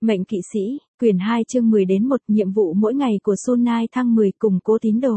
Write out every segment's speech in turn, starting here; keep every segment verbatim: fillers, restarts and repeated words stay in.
Mệnh kỵ sĩ, quyển hai chương mười đến một, nhiệm vụ mỗi ngày của Sunai thăng mười cùng cố tín đồ.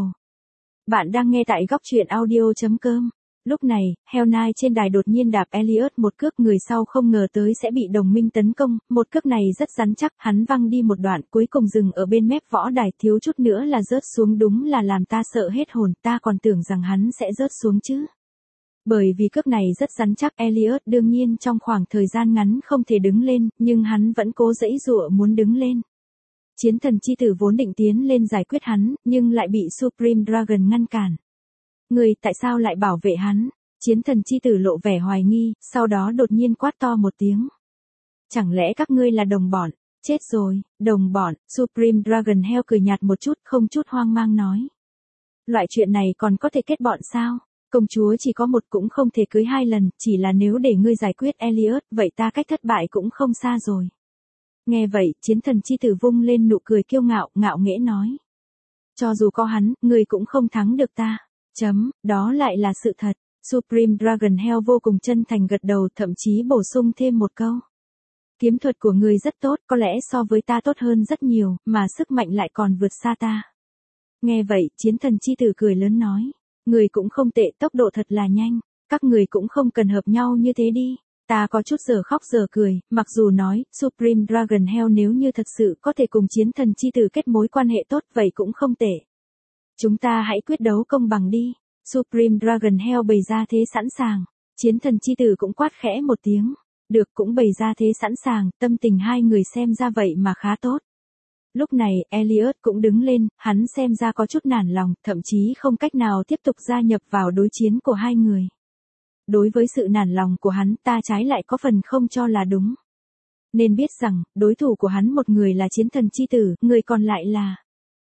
Bạn đang nghe tại góc truyện audio chấm com. Lúc này, Hell Knight trên đài đột nhiên đạp Elliot một cước, người sau không ngờ tới sẽ bị đồng minh tấn công, một cước này rất rắn chắc, hắn văng đi một đoạn cuối cùng dừng ở bên mép võ đài, thiếu chút nữa là rớt xuống, đúng là làm ta sợ hết hồn, ta còn tưởng rằng hắn sẽ rớt xuống chứ. Bởi vì cước này rất rắn chắc, Elliot đương nhiên trong khoảng thời gian ngắn không thể đứng lên, nhưng hắn vẫn cố giãy giụa muốn đứng lên. Chiến thần chi tử vốn định tiến lên giải quyết hắn, nhưng lại bị Supreme Dragon ngăn cản. Người tại sao lại bảo vệ hắn? Chiến thần chi tử lộ vẻ hoài nghi, sau đó đột nhiên quát to một tiếng. Chẳng lẽ các ngươi là đồng bọn? Chết rồi, đồng bọn. Supreme Dragon Hell cười nhạt một chút, không chút hoang mang nói. Loại chuyện này còn có thể kết bọn sao? Công chúa chỉ có một cũng không thể cưới hai lần, chỉ là nếu để ngươi giải quyết Elliot, vậy ta cách thất bại cũng không xa rồi. Nghe vậy, chiến thần chi tử vung lên nụ cười kiêu ngạo, ngạo nghễ nói. Cho dù có hắn, ngươi cũng không thắng được ta. Chấm, đó lại là sự thật. Supreme Dragon Hell vô cùng chân thành gật đầu, thậm chí bổ sung thêm một câu. Kiếm thuật của ngươi rất tốt, có lẽ so với ta tốt hơn rất nhiều, mà sức mạnh lại còn vượt xa ta. Nghe vậy, chiến thần chi tử cười lớn nói. Người cũng không tệ, tốc độ thật là nhanh, các người cũng không cần hợp nhau như thế đi. Ta có chút giờ khóc giờ cười, mặc dù nói, Supreme Dragon Hell nếu như thật sự có thể cùng chiến thần chi tử kết mối quan hệ tốt vậy cũng không tệ. Chúng ta hãy quyết đấu công bằng đi. Supreme Dragon Hell bày ra thế sẵn sàng. Chiến thần chi tử cũng quát khẽ một tiếng. Được, cũng bày ra thế sẵn sàng, tâm tình hai người xem ra vậy mà khá tốt. Lúc này, Elliot cũng đứng lên, hắn xem ra có chút nản lòng, thậm chí không cách nào tiếp tục gia nhập vào đối chiến của hai người. Đối với sự nản lòng của hắn, ta trái lại có phần không cho là đúng. Nên biết rằng, đối thủ của hắn một người là chiến thần chi tử, người còn lại là...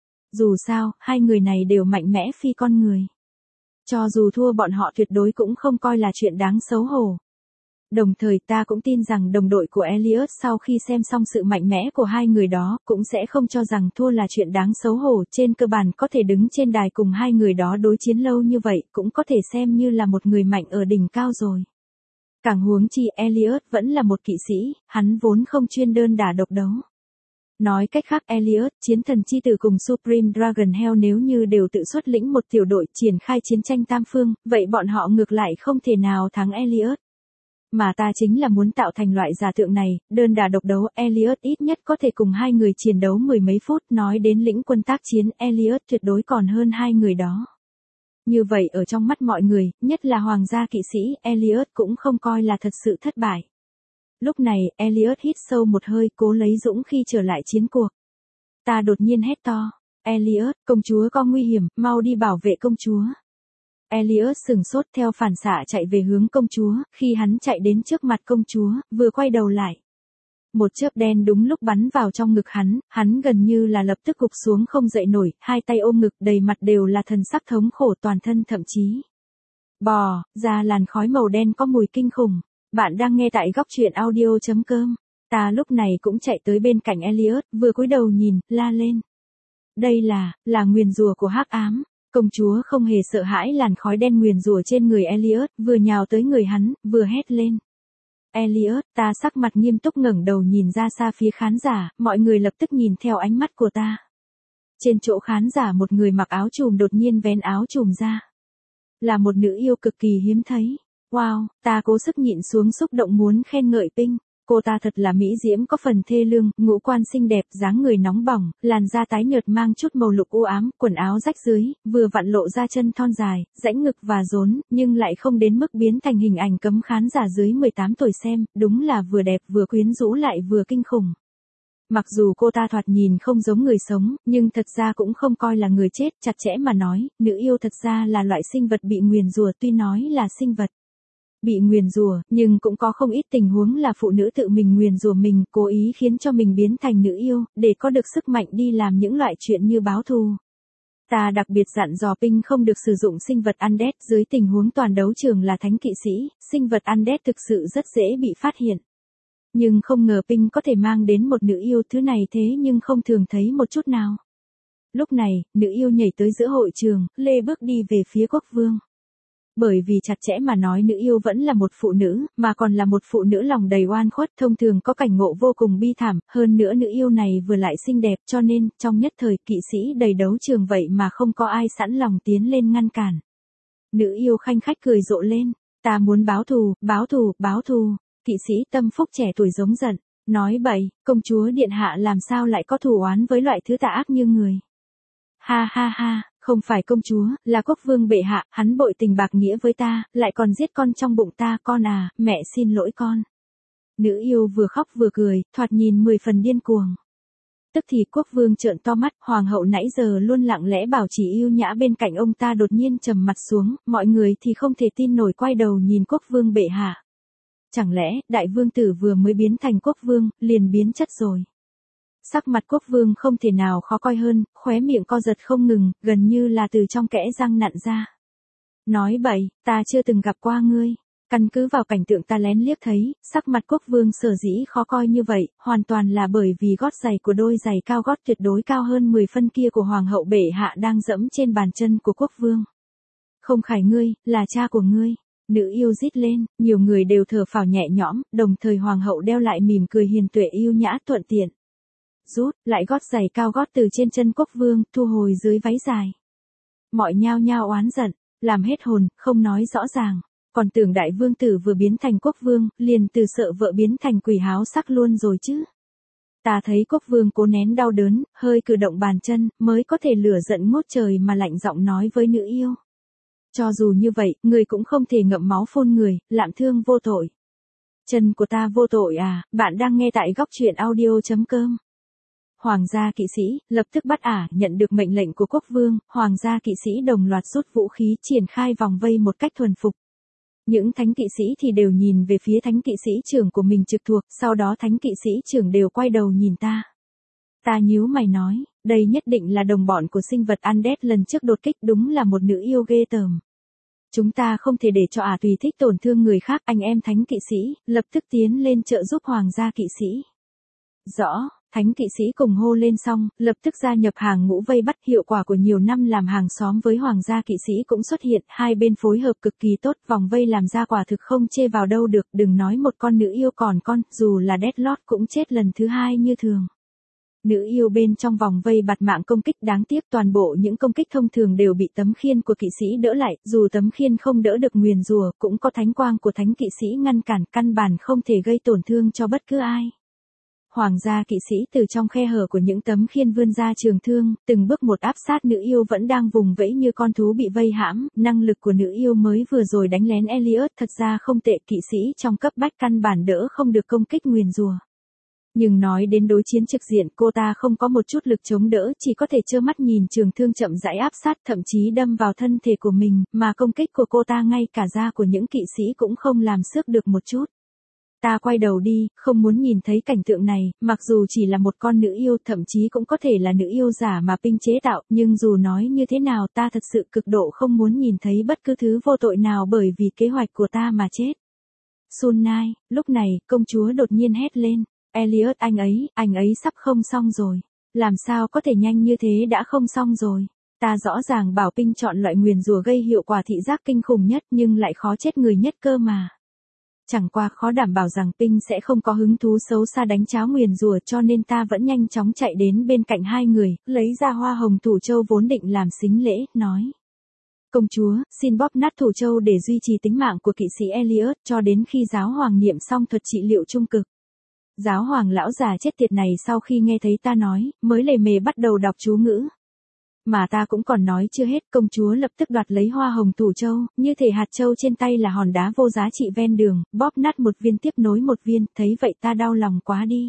Dù sao, hai người này đều mạnh mẽ phi con người. Cho dù thua bọn họ tuyệt đối cũng không coi là chuyện đáng xấu hổ. Đồng thời ta cũng tin rằng đồng đội của Elliot sau khi xem xong sự mạnh mẽ của hai người đó, cũng sẽ không cho rằng thua là chuyện đáng xấu hổ, trên cơ bản có thể đứng trên đài cùng hai người đó đối chiến lâu như vậy, cũng có thể xem như là một người mạnh ở đỉnh cao rồi. Càng huống chi Elliot vẫn là một kỵ sĩ, hắn vốn không chuyên đơn đả độc đấu. Nói cách khác Elliot, chiến thần chi tử cùng Supreme Dragon Hell nếu như đều tự xuất lĩnh một tiểu đội triển khai chiến tranh tam phương, vậy bọn họ ngược lại không thể nào thắng Elliot. Mà ta chính là muốn tạo thành loại giả tượng này, đơn đả độc đấu, Elliot ít nhất có thể cùng hai người chiến đấu mười mấy phút, nói đến lĩnh quân tác chiến, Elliot tuyệt đối còn hơn hai người đó. Như vậy ở trong mắt mọi người, nhất là hoàng gia kỵ sĩ, Elliot cũng không coi là thật sự thất bại. Lúc này, Elliot hít sâu một hơi, cố lấy dũng khí trở lại chiến cuộc. Ta đột nhiên hét to, Elliot, công chúa có nguy hiểm, mau đi bảo vệ công chúa. Elliot sừng sốt theo phản xạ chạy về hướng công chúa, khi hắn chạy đến trước mặt công chúa, vừa quay đầu lại. Một chớp đen đúng lúc bắn vào trong ngực hắn, hắn gần như là lập tức gục xuống không dậy nổi, hai tay ôm ngực đầy mặt đều là thần sắc thống khổ, toàn thân thậm chí bò ra làn khói màu đen có mùi kinh khủng. Bạn đang nghe tại góc truyện audio chấm com. Ta lúc này cũng chạy tới bên cạnh Elliot, vừa cúi đầu nhìn, la lên. Đây là, là nguyền rủa của hắc ám. Công chúa không hề sợ hãi làn khói đen nguyền rủa trên người Elliot, vừa nhào tới người hắn, vừa hét lên. Elliot, ta sắc mặt nghiêm túc ngẩng đầu nhìn ra xa phía khán giả, mọi người lập tức nhìn theo ánh mắt của ta. Trên chỗ khán giả một người mặc áo trùm đột nhiên vén áo trùm ra. Là một nữ yêu cực kỳ hiếm thấy. Wow, ta cố sức nhịn xuống xúc động muốn khen ngợi Pink. Cô ta thật là mỹ diễm, có phần thê lương, ngũ quan xinh đẹp, dáng người nóng bỏng, làn da tái nhợt mang chút màu lục u ám, quần áo rách dưới, vừa vặn lộ ra chân thon dài, rãnh ngực và rốn, nhưng lại không đến mức biến thành hình ảnh cấm khán giả dưới mười tám tuổi xem, đúng là vừa đẹp vừa quyến rũ lại vừa kinh khủng. Mặc dù cô ta thoạt nhìn không giống người sống, nhưng thật ra cũng không coi là người chết, chặt chẽ mà nói, nữ yêu thật ra là loại sinh vật bị nguyền rủa, tuy nói là sinh vật bị nguyền rủa, nhưng cũng có không ít tình huống là phụ nữ tự mình nguyền rủa mình, cố ý khiến cho mình biến thành nữ yêu, để có được sức mạnh đi làm những loại chuyện như báo thù. Ta đặc biệt dặn dò Pink không được sử dụng sinh vật undead, dưới tình huống toàn đấu trường là thánh kỵ sĩ, sinh vật undead thực sự rất dễ bị phát hiện. Nhưng không ngờ Pink có thể mang đến một nữ yêu, thứ này thế nhưng không thường thấy một chút nào. Lúc này, nữ yêu nhảy tới giữa hội trường, lê bước đi về phía quốc vương. Bởi vì chặt chẽ mà nói nữ yêu vẫn là một phụ nữ, mà còn là một phụ nữ lòng đầy oan khuất, thông thường có cảnh ngộ vô cùng bi thảm, hơn nữa nữ yêu này vừa lại xinh đẹp cho nên, trong nhất thời kỵ sĩ đầy đấu trường vậy mà không có ai sẵn lòng tiến lên ngăn cản. Nữ yêu khanh khách cười rộ lên, ta muốn báo thù, báo thù, báo thù, kỵ sĩ tâm phúc trẻ tuổi giống giận, nói bậy, công chúa điện hạ làm sao lại có thù oán với loại thứ tà ác như người. Ha ha ha. Không phải công chúa, là quốc vương bệ hạ, hắn bội tình bạc nghĩa với ta, lại còn giết con trong bụng ta, con à, mẹ xin lỗi con. Nữ yêu vừa khóc vừa cười, thoạt nhìn mười phần điên cuồng. Tức thì quốc vương trợn to mắt, hoàng hậu nãy giờ luôn lặng lẽ bảo trì yêu nhã bên cạnh ông ta đột nhiên trầm mặt xuống, mọi người thì không thể tin nổi quay đầu nhìn quốc vương bệ hạ. Chẳng lẽ, đại vương tử vừa mới biến thành quốc vương, liền biến chất rồi. Sắc mặt quốc vương không thể nào khó coi hơn, khóe miệng co giật không ngừng, gần như là từ trong kẽ răng nặn ra. Nói bậy, ta chưa từng gặp qua ngươi. Căn cứ vào cảnh tượng ta lén liếc thấy, sắc mặt quốc vương sở dĩ khó coi như vậy, hoàn toàn là bởi vì gót giày của đôi giày cao gót tuyệt đối cao hơn mười phân kia của hoàng hậu bệ hạ đang dẫm trên bàn chân của quốc vương. Không phải ngươi, là cha của ngươi. Nữ yêu rít lên, nhiều người đều thở phào nhẹ nhõm, đồng thời hoàng hậu đeo lại mỉm cười hiền tuệ yêu nhã thuận tiện. Rút, lại gót giày cao gót từ trên chân quốc vương, thu hồi dưới váy dài. Mọi nhao nhao oán giận, làm hết hồn, không nói rõ ràng. Còn tưởng đại vương tử vừa biến thành quốc vương, liền từ sợ vợ biến thành quỷ háo sắc luôn rồi chứ. Ta thấy quốc vương cố nén đau đớn, hơi cử động bàn chân, mới có thể lửa giận ngút trời mà lạnh giọng nói với nữ yêu. Cho dù như vậy, người cũng không thể ngậm máu phun người, lạm thương vô tội. Chân của ta vô tội à, bạn đang nghe tại góc truyện audio chấm com. Hoàng gia kỵ sĩ, lập tức bắt ả, nhận được mệnh lệnh của quốc vương, hoàng gia kỵ sĩ đồng loạt rút vũ khí triển khai vòng vây một cách thuần phục. Những thánh kỵ sĩ thì đều nhìn về phía thánh kỵ sĩ trưởng của mình trực thuộc, sau đó thánh kỵ sĩ trưởng đều quay đầu nhìn ta. Ta nhíu mày nói, đây nhất định là đồng bọn của sinh vật Undead lần trước đột kích, đúng là một nữ yêu ghê tởm. Chúng ta không thể để cho ả tùy thích tổn thương người khác, anh em thánh kỵ sĩ, lập tức tiến lên trợ giúp hoàng gia kỵ sĩ. Rõ. Thánh kỵ sĩ cùng hô lên xong, lập tức gia nhập hàng ngũ vây bắt, hiệu quả của nhiều năm làm hàng xóm với hoàng gia kỵ sĩ cũng xuất hiện, hai bên phối hợp cực kỳ tốt, vòng vây làm ra quả thực không chê vào đâu được, đừng nói một con nữ yêu còn con, dù là Deadlord cũng chết lần thứ hai như thường. Nữ yêu bên trong vòng vây bạt mạng công kích, đáng tiếc toàn bộ những công kích thông thường đều bị tấm khiên của kỵ sĩ đỡ lại, dù tấm khiên không đỡ được nguyền rủa, cũng có thánh quang của thánh kỵ sĩ ngăn cản, căn bản không thể gây tổn thương cho bất cứ ai. Hoàng gia kỵ sĩ từ trong khe hở của những tấm khiên vươn ra trường thương, từng bước một áp sát nữ yêu vẫn đang vùng vẫy như con thú bị vây hãm, năng lực của nữ yêu mới vừa rồi đánh lén Elliot thật ra không tệ, kỵ sĩ trong cấp bách căn bản đỡ không được công kích nguyền rủa. Nhưng nói đến đối chiến trực diện, cô ta không có một chút lực chống đỡ, chỉ có thể trơ mắt nhìn trường thương chậm rãi áp sát, thậm chí đâm vào thân thể của mình, mà công kích của cô ta ngay cả da của những kỵ sĩ cũng không làm xước được một chút. Ta quay đầu đi, không muốn nhìn thấy cảnh tượng này, mặc dù chỉ là một con nữ yêu, thậm chí cũng có thể là nữ yêu giả mà Pinh chế tạo, nhưng dù nói như thế nào ta thật sự cực độ không muốn nhìn thấy bất cứ thứ vô tội nào bởi vì kế hoạch của ta mà chết. Sun Nai, lúc này, công chúa đột nhiên hét lên, Elliot anh ấy, anh ấy sắp không xong rồi. Làm sao có thể nhanh như thế đã không xong rồi. Ta rõ ràng bảo Pinh chọn loại nguyền rủa gây hiệu quả thị giác kinh khủng nhất nhưng lại khó chết người nhất cơ mà. Chẳng qua khó đảm bảo rằng Pinh sẽ không có hứng thú xấu xa đánh cháo nguyền rủa, cho nên ta vẫn nhanh chóng chạy đến bên cạnh hai người, lấy ra hoa hồng thủ châu vốn định làm sính lễ, nói. Công chúa, xin bóp nát thủ châu để duy trì tính mạng của kỵ sĩ Elliot cho đến khi giáo hoàng niệm xong thuật trị liệu trung cực. Giáo hoàng lão già chết tiệt này sau khi nghe thấy ta nói, mới lề mề bắt đầu đọc chú ngữ. Mà ta cũng còn nói chưa hết, công chúa lập tức đoạt lấy hoa hồng thủ châu, như thể hạt châu trên tay là hòn đá vô giá trị ven đường, bóp nát một viên tiếp nối một viên, thấy vậy ta đau lòng quá đi.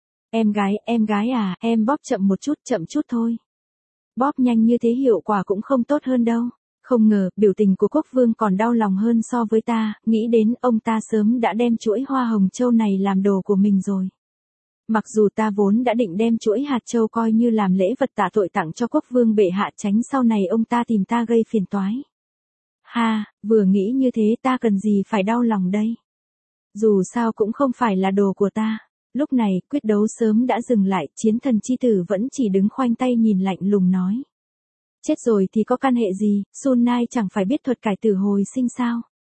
Em gái, em gái à, em bóp chậm một chút, chậm chút thôi. Bóp nhanh như thế hiệu quả cũng không tốt hơn đâu. Không ngờ, biểu tình của quốc vương còn đau lòng hơn so với ta, nghĩ đến ông ta sớm đã đem chuỗi hoa hồng châu này làm đồ của mình rồi. Mặc dù ta vốn đã định đem chuỗi hạt châu coi như làm lễ vật tạ tội tặng cho quốc vương bệ hạ, tránh sau này ông ta tìm ta gây phiền toái. Ha, vừa nghĩ như thế ta cần gì phải đau lòng đây. Dù sao cũng không phải là đồ của ta. Lúc này, quyết đấu sớm đã dừng lại, chiến thần chi tử vẫn chỉ đứng khoanh tay nhìn lạnh lùng nói. Chết rồi thì có căn hệ gì, Sun Nai chẳng phải biết thuật cải tử hồi sinh sao?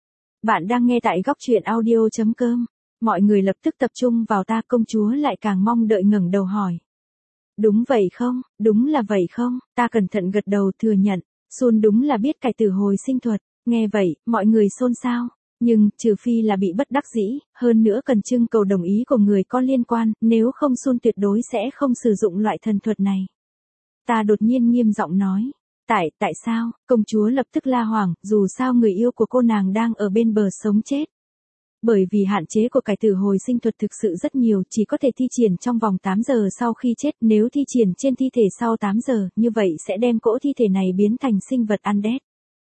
Bạn đang nghe tại góc truyện audio.com. Mọi người lập tức tập trung vào ta, công chúa lại càng mong đợi ngẩng đầu hỏi. Đúng vậy không, đúng là vậy không, ta cẩn thận gật đầu thừa nhận, Sun đúng là biết cải tử hồi sinh thuật, nghe vậy, mọi người xôn xao. Nhưng, trừ phi là bị bất đắc dĩ, hơn nữa cần trưng cầu đồng ý của người có liên quan, nếu không Sun tuyệt đối sẽ không sử dụng loại thần thuật này. Ta đột nhiên nghiêm giọng nói. Tại, tại sao, công chúa lập tức la hoảng, dù sao người yêu của cô nàng đang ở bên bờ sống chết. Bởi vì hạn chế của cải tử hồi sinh thuật thực sự rất nhiều, chỉ có thể thi triển trong vòng tám giờ sau khi chết, nếu thi triển trên thi thể sau tám giờ, như vậy sẽ đem cỗ thi thể này biến thành sinh vật undead.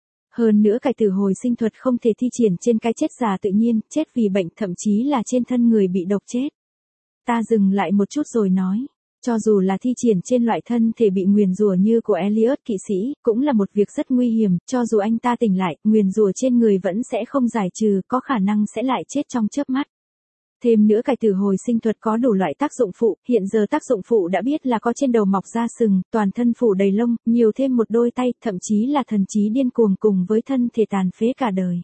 Hơn nữa cải tử hồi sinh thuật không thể thi triển trên cái chết già tự nhiên, chết vì bệnh, thậm chí là trên thân người bị độc chết. Ta dừng lại một chút rồi nói. Cho dù là thi triển trên loại thân thể bị nguyền rủa như của Elliot kỵ sĩ, cũng là một việc rất nguy hiểm, cho dù anh ta tỉnh lại, nguyền rủa trên người vẫn sẽ không giải trừ, có khả năng sẽ lại chết trong chớp mắt. Thêm nữa cải tử hồi sinh thuật có đủ loại tác dụng phụ, hiện giờ tác dụng phụ đã biết là có trên đầu mọc da sừng, toàn thân phủ đầy lông, nhiều thêm một đôi tay, thậm chí là thần trí điên cuồng cùng với thân thể tàn phế cả đời.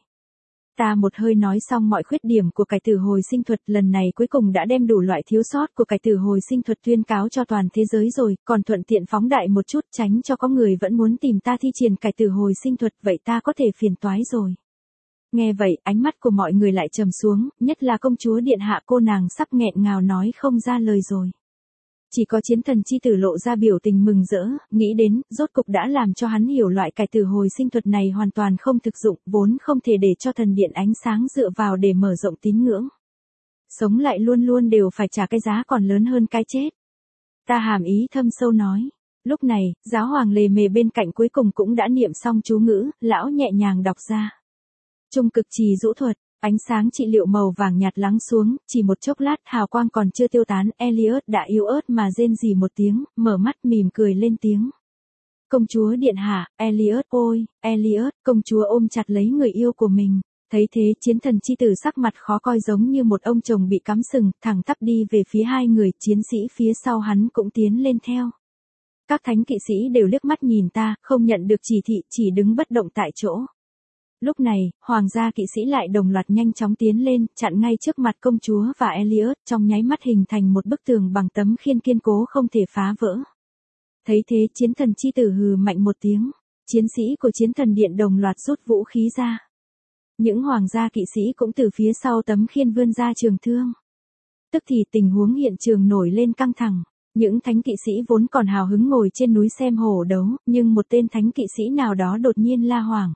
Ta một hơi nói xong mọi khuyết điểm của cải tử hồi sinh thuật, lần này cuối cùng đã đem đủ loại thiếu sót của cải tử hồi sinh thuật tuyên cáo cho toàn thế giới rồi, còn thuận tiện phóng đại một chút tránh cho có người vẫn muốn tìm ta thi triển cải tử hồi sinh thuật, vậy ta có thể phiền toái rồi. Nghe vậy, ánh mắt của mọi người lại trầm xuống, nhất là công chúa điện hạ, cô nàng sắp nghẹn ngào nói không ra lời rồi. Chỉ có chiến thần chi tử lộ ra biểu tình mừng rỡ, nghĩ đến, rốt cục đã làm cho hắn hiểu loại cải tử hồi sinh thuật này hoàn toàn không thực dụng, vốn không thể để cho thần điện ánh sáng dựa vào để mở rộng tín ngưỡng. Sống lại luôn luôn đều phải trả cái giá còn lớn hơn cái chết. Ta hàm ý thâm sâu nói. Lúc này, giáo hoàng lề mề bên cạnh cuối cùng cũng đã niệm xong chú ngữ, lão nhẹ nhàng đọc ra. Trung cực trì dũ thuật. Ánh sáng trị liệu màu vàng nhạt lắng xuống, chỉ một chốc lát hào quang còn chưa tiêu tán, Elliot đã yếu ớt mà rên rỉ một tiếng, mở mắt mỉm cười lên tiếng. Công chúa điện hạ, Elliot ôi, Elliot, công chúa ôm chặt lấy người yêu của mình. Thấy thế chiến thần chi tử sắc mặt khó coi giống như một ông chồng bị cắm sừng, thẳng tắp đi về phía hai người, chiến sĩ phía sau hắn cũng tiến lên theo. Các thánh kỵ sĩ đều liếc mắt nhìn ta, không nhận được chỉ thị, chỉ đứng bất động tại chỗ. Lúc này, hoàng gia kỵ sĩ lại đồng loạt nhanh chóng tiến lên, chặn ngay trước mặt công chúa và Elliot, trong nháy mắt hình thành một bức tường bằng tấm khiên kiên cố không thể phá vỡ. Thấy thế chiến thần chi tử hừ mạnh một tiếng, chiến sĩ của chiến thần điện đồng loạt rút vũ khí ra. Những hoàng gia kỵ sĩ cũng từ phía sau tấm khiên vươn ra trường thương. Tức thì tình huống hiện trường nổi lên căng thẳng. Những thánh kỵ sĩ vốn còn hào hứng ngồi trên núi xem hổ đấu, nhưng một tên thánh kỵ sĩ nào đó đột nhiên la hoảng.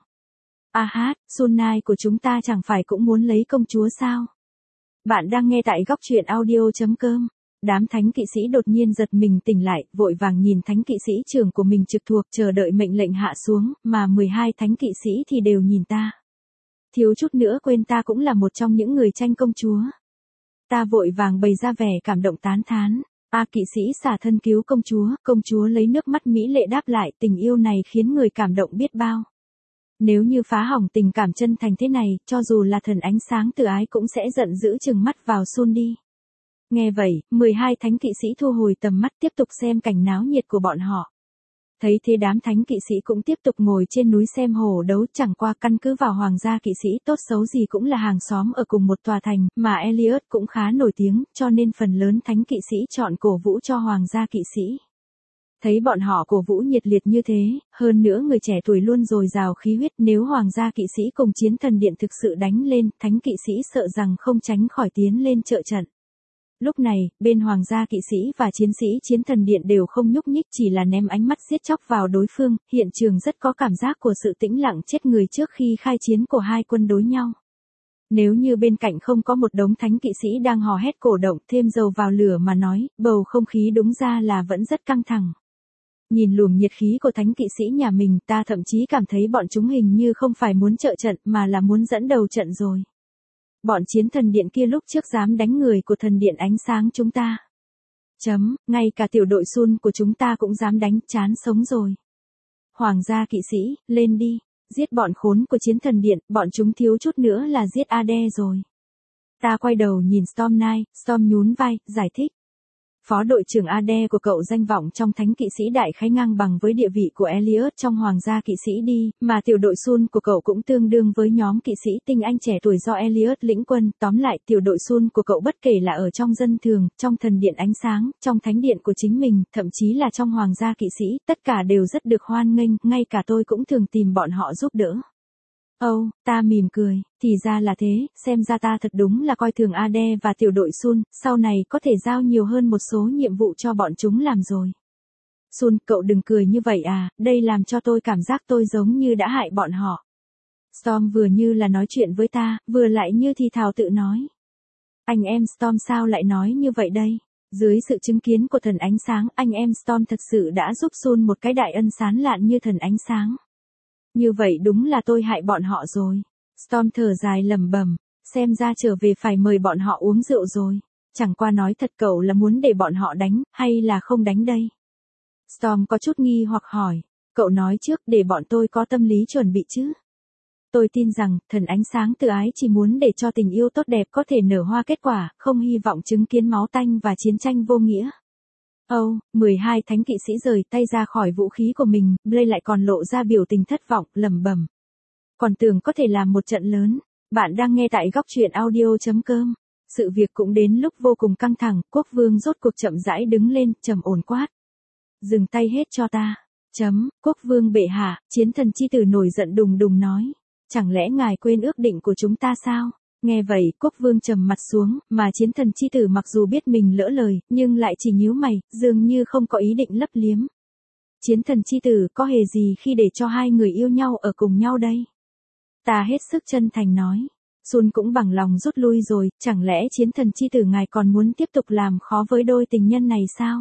A hát, Sun Nai của chúng ta chẳng phải cũng muốn lấy công chúa sao? Bạn đang nghe tại góc truyện audio.com. Đám thánh kỵ sĩ đột nhiên giật mình tỉnh lại, vội vàng nhìn thánh kỵ sĩ trưởng của mình trực thuộc chờ đợi mệnh lệnh hạ xuống, mà mười hai thánh kỵ sĩ thì đều nhìn ta. Thiếu chút nữa quên ta cũng là một trong những người tranh công chúa. Ta vội vàng bày ra vẻ cảm động tán thán. A kỵ sĩ xả thân cứu công chúa, công chúa lấy nước mắt mỹ lệ đáp lại, tình yêu này khiến người cảm động biết bao. Nếu như phá hỏng tình cảm chân thành thế này, cho dù là thần ánh sáng từ ái cũng sẽ giận dữ trừng mắt vào Sun đi. Nghe vậy, mười hai thánh kỵ sĩ thu hồi tầm mắt tiếp tục xem cảnh náo nhiệt của bọn họ. Thấy thế đám thánh kỵ sĩ cũng tiếp tục ngồi trên núi xem hổ đấu, chẳng qua căn cứ vào hoàng gia kỵ sĩ tốt xấu gì cũng là hàng xóm ở cùng một tòa thành, mà Elliot cũng khá nổi tiếng, cho nên phần lớn thánh kỵ sĩ chọn cổ vũ cho hoàng gia kỵ sĩ. Thấy bọn họ cổ vũ nhiệt liệt như thế, hơn nữa người trẻ tuổi luôn dồi dào khí huyết, nếu hoàng gia kỵ sĩ cùng chiến thần điện thực sự đánh lên, thánh kỵ sĩ sợ rằng không tránh khỏi tiến lên trợ trận. Lúc này, bên hoàng gia kỵ sĩ và chiến sĩ chiến thần điện đều không nhúc nhích, chỉ là ném ánh mắt giết chóc vào đối phương, hiện trường rất có cảm giác của sự tĩnh lặng chết người trước khi khai chiến của hai quân đối nhau. Nếu như bên cạnh không có một đống thánh kỵ sĩ đang hò hét cổ động thêm dầu vào lửa mà nói, bầu không khí đúng ra là vẫn rất căng thẳng. Nhìn luồng nhiệt khí của thánh kỵ sĩ nhà mình, ta thậm chí cảm thấy bọn chúng hình như không phải muốn trợ trận mà là muốn dẫn đầu trận rồi. Bọn chiến thần điện kia lúc trước dám đánh người của thần điện ánh sáng chúng ta. Chấm, ngay cả tiểu đội Sun của chúng ta cũng dám đánh, chán sống rồi. Hoàng gia kỵ sĩ, lên đi, giết bọn khốn của chiến thần điện, bọn chúng thiếu chút nữa là giết Ade rồi. Ta quay đầu nhìn Storm Knight, Storm nhún vai, giải thích. Phó đội trưởng Ade của cậu danh vọng trong thánh kỵ sĩ đại khái ngang bằng với địa vị của Elliot trong hoàng gia kỵ sĩ đi, mà tiểu đội Sun của cậu cũng tương đương với nhóm kỵ sĩ tinh anh trẻ tuổi do Elliot lĩnh quân. Tóm lại, tiểu đội Sun của cậu bất kể là ở trong dân thường, trong thần điện ánh sáng, trong thánh điện của chính mình, thậm chí là trong hoàng gia kỵ sĩ, tất cả đều rất được hoan nghênh, ngay cả tôi cũng thường tìm bọn họ giúp đỡ. Âu, oh, ta mỉm cười, thì ra là thế, xem ra ta thật đúng là coi thường Ade và tiểu đội Sun, sau này có thể giao nhiều hơn một số nhiệm vụ cho bọn chúng làm rồi. Sun, cậu đừng cười như vậy à, đây làm cho tôi cảm giác tôi giống như đã hại bọn họ. Storm vừa như là nói chuyện với ta, vừa lại như thì thào tự nói. Anh em Storm sao lại nói như vậy đây? Dưới sự chứng kiến của thần ánh sáng, anh em Storm thật sự đã giúp Sun một cái đại ân sán lạn như thần ánh sáng. Như vậy đúng là tôi hại bọn họ rồi. Storm thở dài lẩm bẩm, xem ra trở về phải mời bọn họ uống rượu rồi. Chẳng qua nói thật, cậu là muốn để bọn họ đánh, hay là không đánh đây? Storm có chút nghi hoặc hỏi, cậu nói trước để bọn tôi có tâm lý chuẩn bị chứ. Tôi tin rằng, thần ánh sáng từ ái chỉ muốn để cho tình yêu tốt đẹp có thể nở hoa kết quả, không hy vọng chứng kiến máu tanh và chiến tranh vô nghĩa. Âu, oh, mười hai thánh kỵ sĩ rời tay ra khỏi vũ khí của mình, Blake lại còn lộ ra biểu tình thất vọng, lẩm bẩm. Còn tưởng có thể làm một trận lớn. Bạn đang nghe tại góc truyện audio chấm com. Sự việc cũng đến lúc vô cùng căng thẳng, quốc vương rốt cuộc chậm rãi đứng lên, trầm ổn quát. Dừng tay hết cho ta. Chấm, quốc vương bệ hạ, chiến thần chi tử nổi giận đùng đùng nói. Chẳng lẽ ngài quên ước định của chúng ta sao? Nghe vậy, quốc vương trầm mặt xuống, mà chiến thần chi tử mặc dù biết mình lỡ lời, nhưng lại chỉ nhíu mày, dường như không có ý định lấp liếm. Chiến thần chi tử có hề gì khi để cho hai người yêu nhau ở cùng nhau đây? Ta hết sức chân thành nói. Sun cũng bằng lòng rút lui rồi, chẳng lẽ chiến thần chi tử ngài còn muốn tiếp tục làm khó với đôi tình nhân này sao?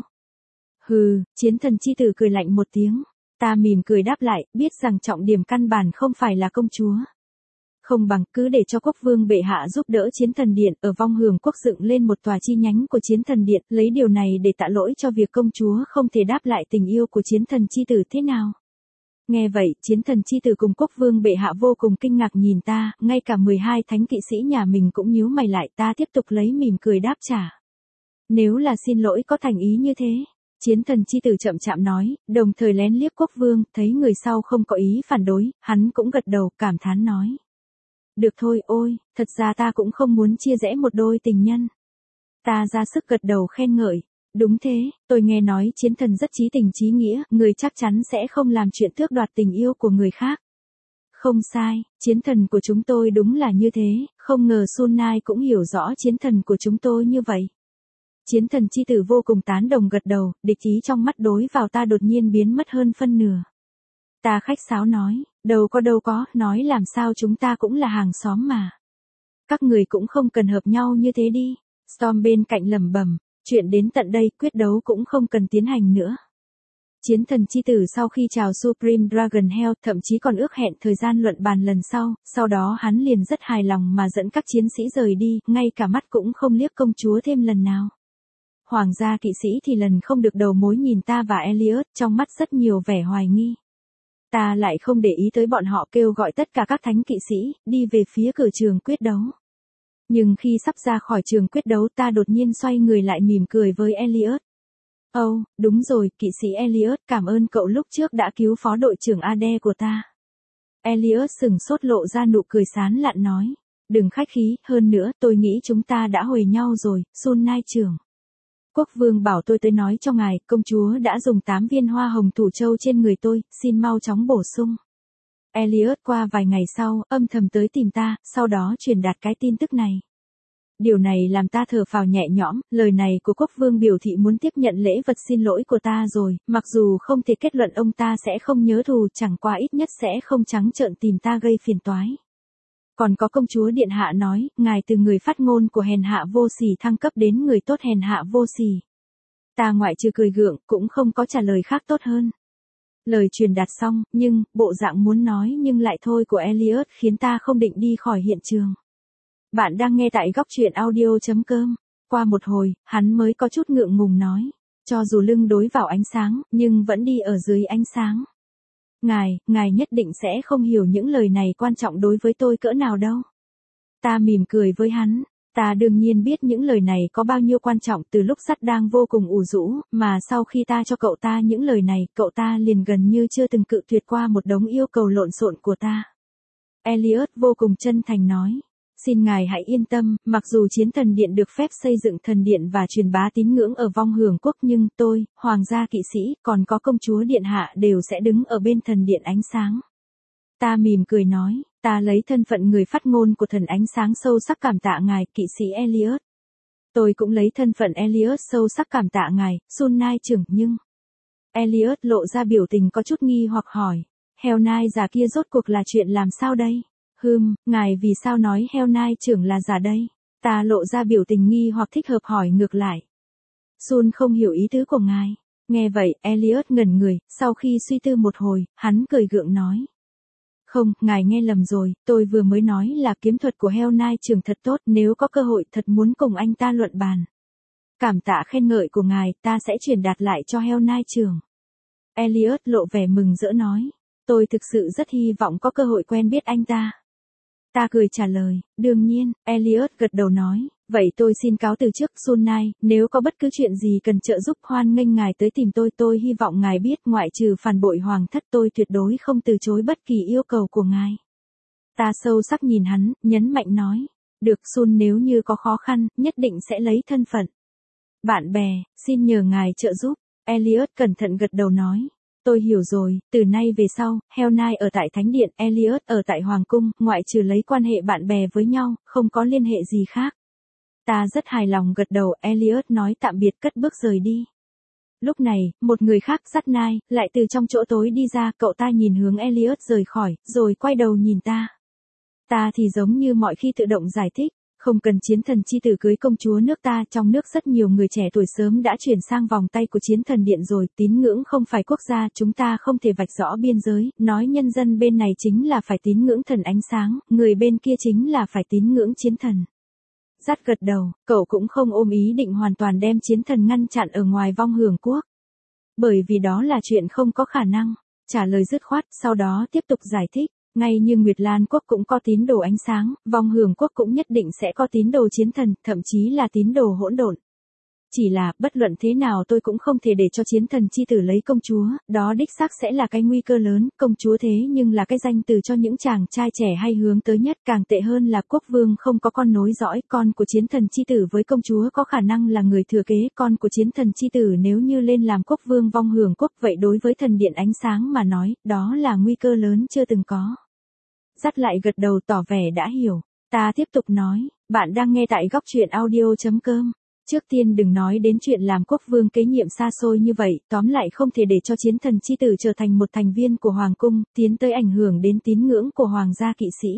Hừ, chiến thần chi tử cười lạnh một tiếng. Ta mỉm cười đáp lại, biết rằng trọng điểm căn bản không phải là công chúa. Không bằng cứ để cho quốc vương bệ hạ giúp đỡ chiến thần điện ở vong hưởng quốc dựng lên một tòa chi nhánh của chiến thần điện, lấy điều này để tạ lỗi cho việc công chúa không thể đáp lại tình yêu của chiến thần chi tử thế nào. Nghe vậy, chiến thần chi tử cùng quốc vương bệ hạ vô cùng kinh ngạc nhìn ta, ngay cả mười hai thánh kỵ sĩ nhà mình cũng nhíu mày lại, ta tiếp tục lấy mỉm cười đáp trả. Nếu là xin lỗi có thành ý như thế. Chiến thần chi tử chậm chạm nói, đồng thời lén liếc quốc vương, thấy người sau không có ý phản đối, hắn cũng gật đầu, cảm thán nói. Được thôi, ôi, thật ra ta cũng không muốn chia rẽ một đôi tình nhân. Ta ra sức gật đầu khen ngợi. Đúng thế, tôi nghe nói chiến thần rất chí tình chí nghĩa, người chắc chắn sẽ không làm chuyện tước đoạt tình yêu của người khác. Không sai, chiến thần của chúng tôi đúng là như thế, không ngờ Sun Nai cũng hiểu rõ chiến thần của chúng tôi như vậy. Chiến thần chi tử vô cùng tán đồng gật đầu, địch ý trong mắt đối vào ta đột nhiên biến mất hơn phân nửa. Ta khách sáo nói, đâu có đâu có, nói làm sao chúng ta cũng là hàng xóm mà. Các người cũng không cần hợp nhau như thế đi. Storm bên cạnh lẩm bẩm, chuyện đến tận đây, quyết đấu cũng không cần tiến hành nữa. Chiến thần chi tử sau khi chào Supreme Dragon Hell, thậm chí còn ước hẹn thời gian luận bàn lần sau, sau đó hắn liền rất hài lòng mà dẫn các chiến sĩ rời đi, ngay cả mắt cũng không liếc công chúa thêm lần nào. Hoàng gia kỵ sĩ thì lần không được đầu mối nhìn ta và Elliot, trong mắt rất nhiều vẻ hoài nghi. Ta lại không để ý tới bọn họ kêu gọi tất cả các thánh kỵ sĩ, đi về phía cửa trường quyết đấu. Nhưng khi sắp ra khỏi trường quyết đấu ta đột nhiên xoay người lại mỉm cười với Elliot. Âu, oh, đúng rồi, kỵ sĩ Elliot, cảm ơn cậu lúc trước đã cứu phó đội trưởng Ade của ta. Elliot sừng sốt lộ ra nụ cười sán lạn nói. Đừng khách khí, hơn nữa, tôi nghĩ chúng ta đã hồi nhau rồi, Sun Nai trưởng. Quốc vương bảo tôi tới nói cho ngài, công chúa đã dùng tám viên hoa hồng thủ châu trên người tôi, xin mau chóng bổ sung. Elliot qua vài ngày sau, âm thầm tới tìm ta, sau đó truyền đạt cái tin tức này. Điều này làm ta thở phào nhẹ nhõm, lời này của quốc vương biểu thị muốn tiếp nhận lễ vật xin lỗi của ta rồi, mặc dù không thể kết luận ông ta sẽ không nhớ thù, chẳng qua ít nhất sẽ không trắng trợn tìm ta gây phiền toái. Còn có công chúa điện hạ nói, ngài từ người phát ngôn của hèn hạ vô sỉ thăng cấp đến người tốt hèn hạ vô sỉ. Ta ngoại trừ cười gượng, cũng không có trả lời khác tốt hơn. Lời truyền đạt xong, nhưng, bộ dạng muốn nói nhưng lại thôi của Elliot khiến ta không định đi khỏi hiện trường. Bạn đang nghe tại góc truyện audio chấm com. Qua một hồi, hắn mới có chút ngượng ngùng nói. Cho dù lưng đối vào ánh sáng, nhưng vẫn đi ở dưới ánh sáng. Ngài, ngài nhất định sẽ không hiểu những lời này quan trọng đối với tôi cỡ nào đâu. Ta mỉm cười với hắn. Ta đương nhiên biết những lời này có bao nhiêu quan trọng từ lúc sắt đang vô cùng ủ rũ, mà sau khi ta cho cậu ta những lời này, cậu ta liền gần như chưa từng cự tuyệt qua một đống yêu cầu lộn xộn của ta. Elliot vô cùng chân thành nói. Xin ngài hãy yên tâm, mặc dù chiến thần điện được phép xây dựng thần điện và truyền bá tín ngưỡng ở vong hưởng quốc nhưng tôi, hoàng gia kỵ sĩ, còn có công chúa điện hạ đều sẽ đứng ở bên thần điện ánh sáng. Ta mỉm cười nói, ta lấy thân phận người phát ngôn của thần ánh sáng sâu sắc cảm tạ ngài, kỵ sĩ Elliot. Tôi cũng lấy thân phận Elliot sâu sắc cảm tạ ngài, Sun Nai trưởng nhưng... Elliot lộ ra biểu tình có chút nghi hoặc hỏi, heo nai già kia rốt cuộc là chuyện làm sao đây? Hừm, ngài vì sao nói heo nai trưởng là giả đây? Ta lộ ra biểu tình nghi hoặc thích hợp hỏi ngược lại. Sun không hiểu ý tứ của ngài. Nghe vậy, Elliot ngẩn người, sau khi suy tư một hồi, hắn cười gượng nói. Không, ngài nghe lầm rồi, tôi vừa mới nói là kiếm thuật của heo nai trưởng thật tốt, nếu có cơ hội thật muốn cùng anh ta luận bàn. Cảm tạ khen ngợi của ngài, ta sẽ truyền đạt lại cho heo nai trưởng. Elliot lộ vẻ mừng rỡ nói. Tôi thực sự rất hy vọng có cơ hội quen biết anh ta. Ta cười trả lời, đương nhiên, Elliot gật đầu nói, vậy tôi xin cáo từ trước, Sun Nai, nếu có bất cứ chuyện gì cần trợ giúp hoan nghênh ngài tới tìm tôi, tôi hy vọng ngài biết ngoại trừ phản bội hoàng thất tôi tuyệt đối không từ chối bất kỳ yêu cầu của ngài. Ta sâu sắc nhìn hắn, nhấn mạnh nói, được Sun, nếu như có khó khăn, nhất định sẽ lấy thân phận bạn bè, xin nhờ ngài trợ giúp. Elliot cẩn thận gật đầu nói. Tôi hiểu rồi, từ nay về sau, heo nai ở tại Thánh Điện, Elliot ở tại Hoàng Cung, ngoại trừ lấy quan hệ bạn bè với nhau, không có liên hệ gì khác. Ta rất hài lòng gật đầu, Elliot nói tạm biệt cất bước rời đi. Lúc này, một người khác dắt nai, lại từ trong chỗ tối đi ra, cậu ta nhìn hướng Elliot rời khỏi, rồi quay đầu nhìn ta. Ta thì giống như mọi khi tự động giải thích. Không cần chiến thần chi tử cưới công chúa nước ta, trong nước rất nhiều người trẻ tuổi sớm đã chuyển sang vòng tay của chiến thần điện rồi, tín ngưỡng không phải quốc gia, chúng ta không thể vạch rõ biên giới, nói nhân dân bên này chính là phải tín ngưỡng thần ánh sáng, người bên kia chính là phải tín ngưỡng chiến thần. Dắt gật đầu, cậu cũng không ôm ý định hoàn toàn đem chiến thần ngăn chặn ở ngoài vong hưởng quốc. Bởi vì đó là chuyện không có khả năng, trả lời dứt khoát, sau đó tiếp tục giải thích. Ngay như Nguyệt Lan quốc cũng có tín đồ ánh sáng, vong hưởng quốc cũng nhất định sẽ có tín đồ chiến thần, thậm chí là tín đồ hỗn độn. Chỉ là, bất luận thế nào tôi cũng không thể để cho chiến thần chi tử lấy công chúa, đó đích xác sẽ là cái nguy cơ lớn, công chúa thế nhưng là cái danh từ cho những chàng trai trẻ hay hướng tới nhất, càng tệ hơn là quốc vương không có con nối dõi, con của chiến thần chi tử với công chúa có khả năng là người thừa kế, con của chiến thần chi tử nếu như lên làm quốc vương vong hưởng quốc, vậy đối với thần điện ánh sáng mà nói, đó là nguy cơ lớn chưa từng có. Dắt lại gật đầu tỏ vẻ đã hiểu, ta tiếp tục nói, bạn đang nghe tại góc truyện audio chấm com. Trước tiên đừng nói đến chuyện làm quốc vương kế nhiệm xa xôi như vậy, tóm lại không thể để cho chiến thần chi tử trở thành một thành viên của hoàng cung, tiến tới ảnh hưởng đến tín ngưỡng của hoàng gia kỵ sĩ.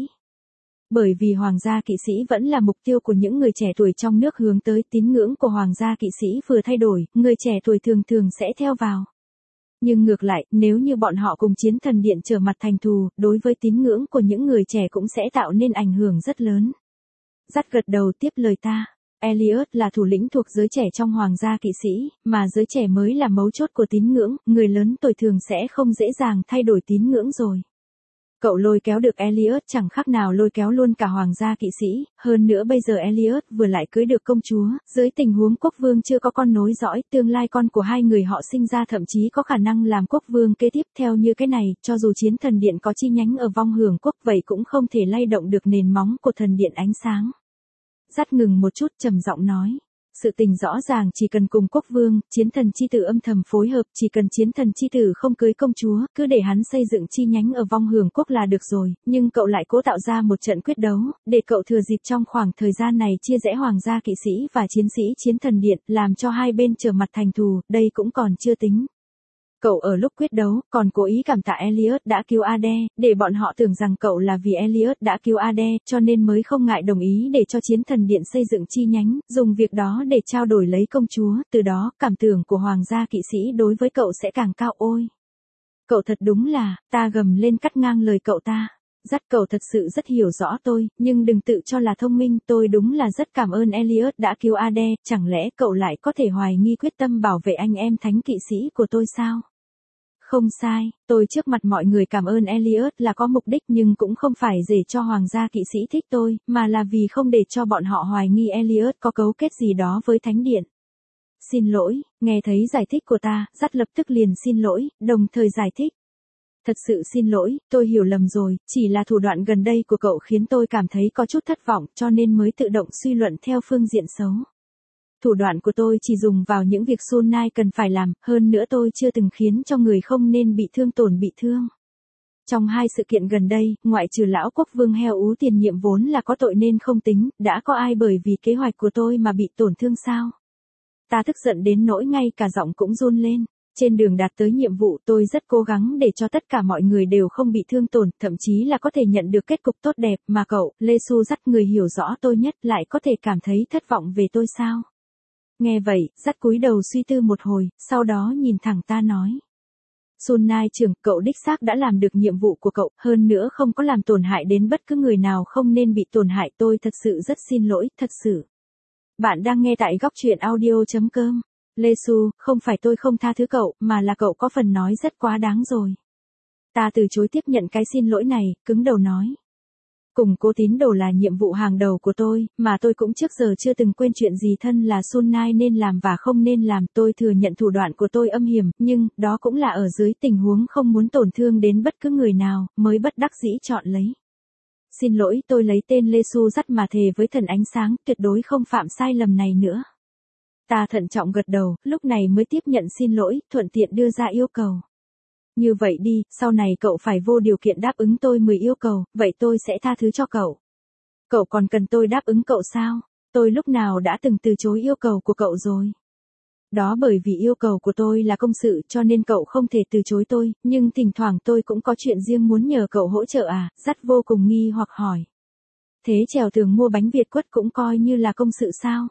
Bởi vì hoàng gia kỵ sĩ vẫn là mục tiêu của những người trẻ tuổi trong nước hướng tới, tín ngưỡng của hoàng gia kỵ sĩ vừa thay đổi, người trẻ tuổi thường thường sẽ theo vào. Nhưng ngược lại, nếu như bọn họ cùng chiến thần điện trở mặt thành thù, đối với tín ngưỡng của những người trẻ cũng sẽ tạo nên ảnh hưởng rất lớn. Dắt gật đầu tiếp lời ta. Elliot là thủ lĩnh thuộc giới trẻ trong hoàng gia kỵ sĩ, mà giới trẻ mới là mấu chốt của tín ngưỡng, người lớn tuổi thường sẽ không dễ dàng thay đổi tín ngưỡng rồi. Cậu lôi kéo được Elliot chẳng khác nào lôi kéo luôn cả hoàng gia kỵ sĩ, hơn nữa bây giờ Elliot vừa lại cưới được công chúa, dưới tình huống quốc vương chưa có con nối dõi, tương lai con của hai người họ sinh ra thậm chí có khả năng làm quốc vương kế tiếp theo như cái này, cho dù chiến thần điện có chi nhánh ở vong hưởng quốc vậy cũng không thể lay động được nền móng của thần điện ánh sáng. Dắt ngừng một chút trầm giọng nói. Sự tình rõ ràng chỉ cần cùng quốc vương, chiến thần chi tử âm thầm phối hợp, chỉ cần chiến thần chi tử không cưới công chúa, cứ để hắn xây dựng chi nhánh ở vong hưởng quốc là được rồi, nhưng cậu lại cố tạo ra một trận quyết đấu, để cậu thừa dịp trong khoảng thời gian này chia rẽ hoàng gia kỵ sĩ và chiến sĩ chiến thần điện, làm cho hai bên trở mặt thành thù, đây cũng còn chưa tính. Cậu ở lúc quyết đấu, còn cố ý cảm tạ Elliot đã cứu Ade, để bọn họ tưởng rằng cậu là vì Elliot đã cứu Ade, cho nên mới không ngại đồng ý để cho chiến thần điện xây dựng chi nhánh, dùng việc đó để trao đổi lấy công chúa, từ đó, cảm tưởng của hoàng gia kỵ sĩ đối với cậu sẽ càng cao ôi. Cậu thật đúng là, ta gầm lên cắt ngang lời cậu ta. Dắt cậu thật sự rất hiểu rõ tôi, nhưng đừng tự cho là thông minh, tôi đúng là rất cảm ơn Elliot đã cứu Ade, chẳng lẽ cậu lại có thể hoài nghi quyết tâm bảo vệ anh em thánh kỵ sĩ của tôi sao? Không sai, tôi trước mặt mọi người cảm ơn Elliot là có mục đích nhưng cũng không phải để cho hoàng gia kỵ sĩ thích tôi, mà là vì không để cho bọn họ hoài nghi Elliot có cấu kết gì đó với thánh điện. Xin lỗi, nghe thấy giải thích của ta, dắt lập tức liền xin lỗi, đồng thời giải thích. Thật sự xin lỗi, tôi hiểu lầm rồi, chỉ là thủ đoạn gần đây của cậu khiến tôi cảm thấy có chút thất vọng cho nên mới tự động suy luận theo phương diện xấu. Thủ đoạn của tôi chỉ dùng vào những việc Sun Nai cần phải làm, hơn nữa tôi chưa từng khiến cho người không nên bị thương tổn bị thương. Trong hai sự kiện gần đây, ngoại trừ lão quốc vương heo ú tiền nhiệm vốn là có tội nên không tính, đã có ai bởi vì kế hoạch của tôi mà bị tổn thương sao? Ta tức giận đến nỗi ngay cả giọng cũng run lên. Trên đường đạt tới nhiệm vụ tôi rất cố gắng để cho tất cả mọi người đều không bị thương tổn, thậm chí là có thể nhận được kết cục tốt đẹp mà cậu, Lê Su dắt người hiểu rõ tôi nhất lại có thể cảm thấy thất vọng về tôi sao? Nghe vậy, dắt cúi đầu suy tư một hồi, sau đó nhìn thẳng ta nói. Sun Nai trưởng, cậu đích xác đã làm được nhiệm vụ của cậu, hơn nữa không có làm tổn hại đến bất cứ người nào không nên bị tổn hại, tôi thật sự rất xin lỗi, thật sự. Bạn đang nghe tại góc truyện audio chấm com. Lê Su, không phải tôi không tha thứ cậu, mà là cậu có phần nói rất quá đáng rồi. Ta từ chối tiếp nhận cái xin lỗi này, cứng đầu nói. Cùng cố tín đồ là nhiệm vụ hàng đầu của tôi, mà tôi cũng trước giờ chưa từng quên chuyện gì thân là Sun Nai nên làm và không nên làm. Tôi thừa nhận thủ đoạn của tôi âm hiểm, nhưng, đó cũng là ở dưới tình huống không muốn tổn thương đến bất cứ người nào, mới bất đắc dĩ chọn lấy. Xin lỗi, tôi lấy tên Lê Su dắt mà thề với thần ánh sáng, tuyệt đối không phạm sai lầm này nữa. Ta thận trọng gật đầu, lúc này mới tiếp nhận xin lỗi, thuận tiện đưa ra yêu cầu. Như vậy đi, sau này cậu phải vô điều kiện đáp ứng tôi mười yêu cầu, vậy tôi sẽ tha thứ cho cậu. Cậu còn cần tôi đáp ứng cậu sao? Tôi lúc nào đã từng từ chối yêu cầu của cậu rồi. Đó bởi vì yêu cầu của tôi là công sự cho nên cậu không thể từ chối tôi, nhưng thỉnh thoảng tôi cũng có chuyện riêng muốn nhờ cậu hỗ trợ à, dắt vô cùng nghi hoặc hỏi. Thế trèo tường mua bánh Việt quất cũng coi như là công sự sao?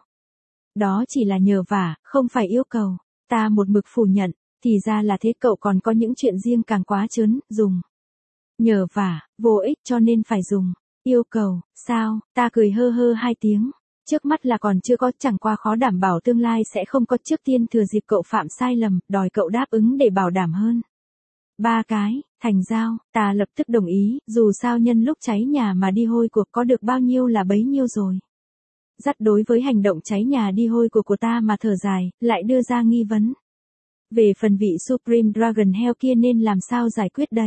Đó chỉ là nhờ vả, không phải yêu cầu. Ta một mực phủ nhận, thì ra là thế, cậu còn có những chuyện riêng càng quá trớn, dùng. Nhờ vả, vô ích cho nên phải dùng. Yêu cầu, sao, ta cười hơ hơ hai tiếng. Trước mắt là còn chưa có, chẳng qua khó đảm bảo tương lai sẽ không có, trước tiên thừa dịp cậu phạm sai lầm, đòi cậu đáp ứng để bảo đảm hơn. Ba cái, thành giao, ta lập tức đồng ý, dù sao nhân lúc cháy nhà mà đi hôi cuộc có được bao nhiêu là bấy nhiêu rồi. Dắt đối với hành động cháy nhà đi hôi của của ta mà thở dài, lại đưa ra nghi vấn. Về phần vị Supreme Dragon Hell kia nên làm sao giải quyết đây?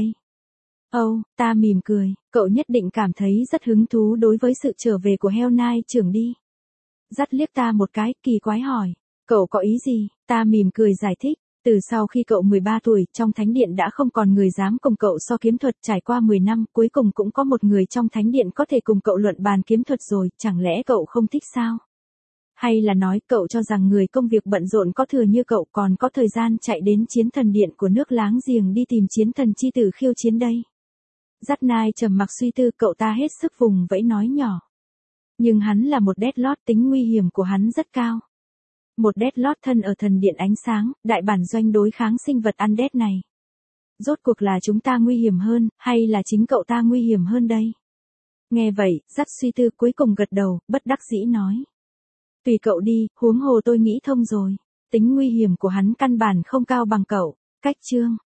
Âu, oh, ta mỉm cười, cậu nhất định cảm thấy rất hứng thú đối với sự trở về của Hell Knight trưởng đi. Dắt liếc ta một cái, kỳ quái hỏi, cậu có ý gì? Ta mỉm cười giải thích. Từ sau khi cậu mười ba tuổi, trong thánh điện đã không còn người dám cùng cậu so kiếm thuật, trải qua mười năm, cuối cùng cũng có một người trong thánh điện có thể cùng cậu luận bàn kiếm thuật rồi, chẳng lẽ cậu không thích sao? Hay là nói cậu cho rằng người công việc bận rộn có thừa như cậu còn có thời gian chạy đến chiến thần điện của nước láng giềng đi tìm chiến thần chi tử khiêu chiến đây? Dắt Nai trầm mặc suy tư, cậu ta hết sức vùng vẫy nói nhỏ. Nhưng hắn là một Deathlord, tính nguy hiểm của hắn rất cao. Một Deathlord thân ở thần điện ánh sáng, đại bản doanh đối kháng sinh vật undead này. Rốt cuộc là chúng ta nguy hiểm hơn, hay là chính cậu ta nguy hiểm hơn đây? Nghe vậy, dắt suy tư cuối cùng gật đầu, bất đắc dĩ nói. Tùy cậu đi, huống hồ tôi nghĩ thông rồi. Tính nguy hiểm của hắn căn bản không cao bằng cậu. Cách chương.